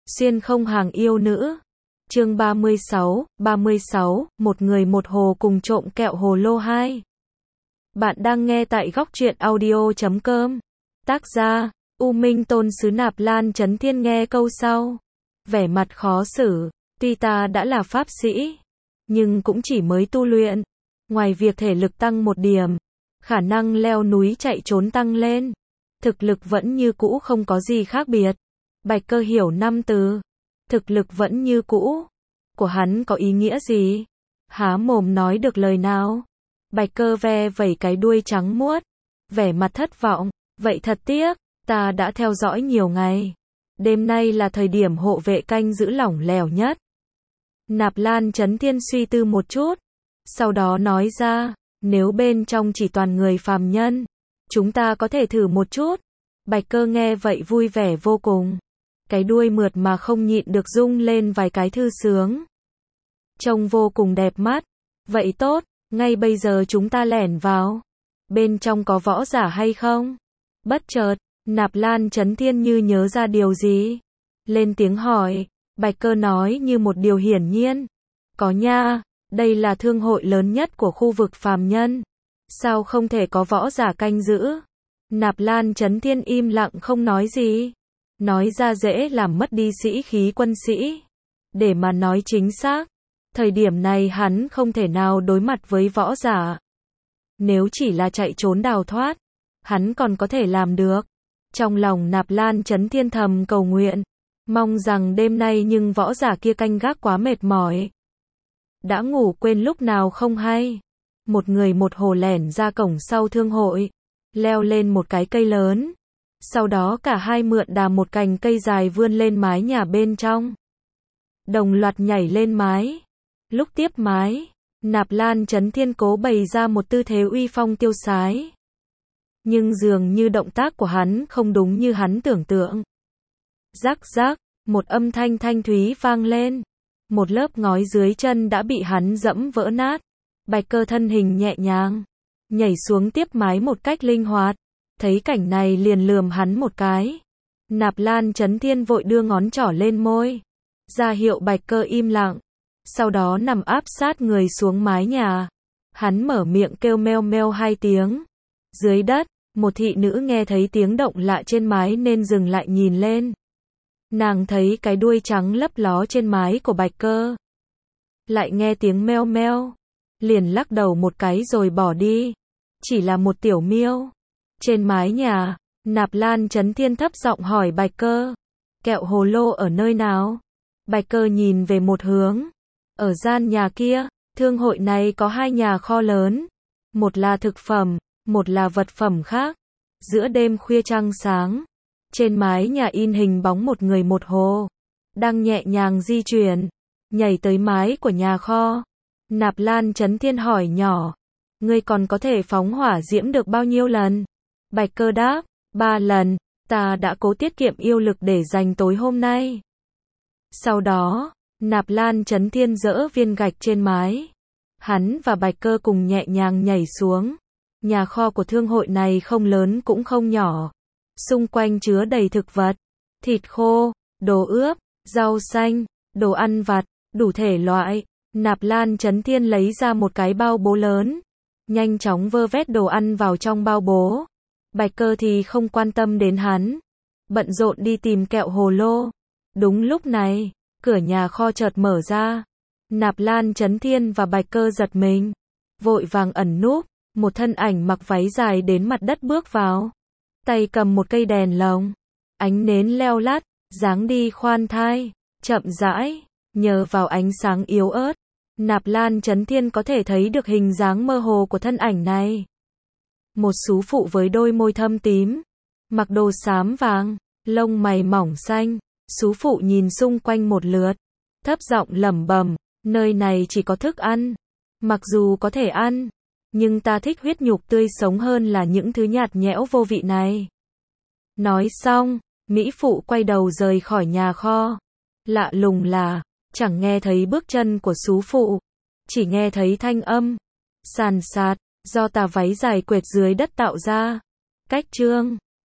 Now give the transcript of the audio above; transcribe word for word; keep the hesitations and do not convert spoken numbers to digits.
Xuyên không hàng yêu nữ. Chương ba mươi sáu, ba mươi sáu, một người một hồ cùng trộm kẹo hồ lô hai. Bạn đang nghe tại góc truyện audio chấm com. Tác giả, U Minh Tôn Sứ Nạp Lan Chấn Thiên. Nghe câu sau. Vẻ mặt khó xử, tuy ta đã là pháp sĩ, nhưng cũng chỉ mới tu luyện. Ngoài việc thể lực tăng một điểm, khả năng leo núi chạy trốn tăng lên, thực lực vẫn như cũ không có gì khác biệt. Bạch Cơ hiểu năm từ thực lực vẫn như cũ của hắn có ý nghĩa gì? Há mồm nói được lời nào. Bạch Cơ ve vẩy cái đuôi trắng muốt, vẻ mặt thất vọng. Vậy thật tiếc, ta đã theo dõi nhiều ngày. Đêm nay là thời điểm hộ vệ canh giữ lỏng lẻo nhất. Nạp Lan Chấn Thiên suy tư một chút, sau đó nói ra, nếu bên trong chỉ toàn người phàm nhân, chúng ta có thể thử một chút. Bạch Cơ nghe vậy vui vẻ vô cùng. Cái đuôi mượt mà không nhịn được rung lên vài cái thư sướng. Trông vô cùng đẹp mắt. Vậy tốt, ngay bây giờ chúng ta lẻn vào. Bên trong có võ giả hay không? Bất chợt, Nạp Lan Chấn Thiên như nhớ ra điều gì, lên tiếng hỏi. Bạch Cơ nói như một điều hiển nhiên. Có nha, đây là thương hội lớn nhất của khu vực phàm nhân. Sao không thể có võ giả canh giữ? Nạp Lan Chấn Thiên im lặng không nói gì. Nói ra dễ làm mất đi sĩ khí quân sĩ. Để mà nói chính xác, thời điểm này hắn không thể nào đối mặt với võ giả. Nếu chỉ là chạy trốn đào thoát, hắn còn có thể làm được. Trong lòng Nạp Lan Chấn Thiên thầm cầu nguyện, mong rằng đêm nay nhưng võ giả kia canh gác quá mệt mỏi, đã ngủ quên lúc nào không hay. Một người một hồ lẻn ra cổng sau thương hội, leo lên một cái cây lớn. Sau đó cả hai mượn đà một cành cây dài vươn lên mái nhà bên trong. Đồng loạt nhảy lên mái. Lúc tiếp mái, Nạp Lan Chấn Thiên cố bày ra một tư thế uy phong tiêu sái. Nhưng dường như động tác của hắn không đúng như hắn tưởng tượng. Rắc rắc, một âm thanh thanh thúy vang lên. Một lớp ngói dưới chân đã bị hắn dẫm vỡ nát. Bạch Cơ thân hình nhẹ nhàng, nhảy xuống tiếp mái một cách linh hoạt. Thấy cảnh này liền lườm hắn một cái. Nạp Lan Chấn Thiên vội đưa ngón trỏ lên môi, ra hiệu Bạch Cơ im lặng. Sau đó nằm áp sát người xuống mái nhà. Hắn mở miệng kêu meo meo hai tiếng. Dưới đất, một thị nữ nghe thấy tiếng động lạ trên mái nên dừng lại nhìn lên. Nàng thấy cái đuôi trắng lấp ló trên mái của Bạch Cơ, lại nghe tiếng meo meo, liền lắc đầu một cái rồi bỏ đi. Chỉ là một tiểu miêu. Trên mái nhà, Nạp Lan Chấn Thiên thấp giọng hỏi Bạch Cơ, kẹo hồ lô ở nơi nào? Bạch Cơ nhìn về một hướng. Ở gian nhà kia, thương hội này có hai nhà kho lớn. Một là thực phẩm, một là vật phẩm khác. Giữa đêm khuya trăng sáng, trên mái nhà in hình bóng một người một hồ, đang nhẹ nhàng di chuyển, nhảy tới mái của nhà kho. Nạp Lan Chấn Thiên hỏi nhỏ, ngươi còn có thể phóng hỏa diễm được bao nhiêu lần? Bạch Cơ đáp, ba lần, ta đã cố tiết kiệm yêu lực để dành tối hôm nay. Sau đó, Nạp Lan Chấn Thiên dỡ viên gạch trên mái. Hắn và Bạch Cơ cùng nhẹ nhàng nhảy xuống. Nhà kho của thương hội này không lớn cũng không nhỏ. Xung quanh chứa đầy thực vật, thịt khô, đồ ướp, rau xanh, đồ ăn vặt, đủ thể loại. Nạp Lan Chấn Thiên lấy ra một cái bao bố lớn, nhanh chóng vơ vét đồ ăn vào trong bao bố. Bạch Cơ thì không quan tâm đến hắn, bận rộn đi tìm kẹo hồ lô. Đúng lúc này, cửa nhà kho chợt mở ra. Nạp Lan Chấn Thiên và Bạch Cơ giật mình, vội vàng ẩn núp. Một thân ảnh mặc váy dài đến mặt đất bước vào, tay cầm một cây đèn lồng, ánh nến leo lắt, dáng đi khoan thai, chậm rãi. Nhờ vào ánh sáng yếu ớt, Nạp Lan Chấn Thiên có thể thấy được hình dáng mơ hồ của thân ảnh này. Một sú phụ với đôi môi thâm tím, mặc đồ xám vàng, lông mày mỏng xanh. Sú phụ nhìn xung quanh một lượt, thấp giọng lẩm bẩm, nơi này chỉ có thức ăn. Mặc dù có thể ăn, nhưng ta thích huyết nhục tươi sống hơn là những thứ nhạt nhẽo vô vị này. Nói xong, mỹ phụ quay đầu rời khỏi nhà kho. Lạ lùng là, chẳng nghe thấy bước chân của sú phụ, chỉ nghe thấy thanh âm sàn sạt do tà váy dài quệt dưới đất tạo ra. Cách chương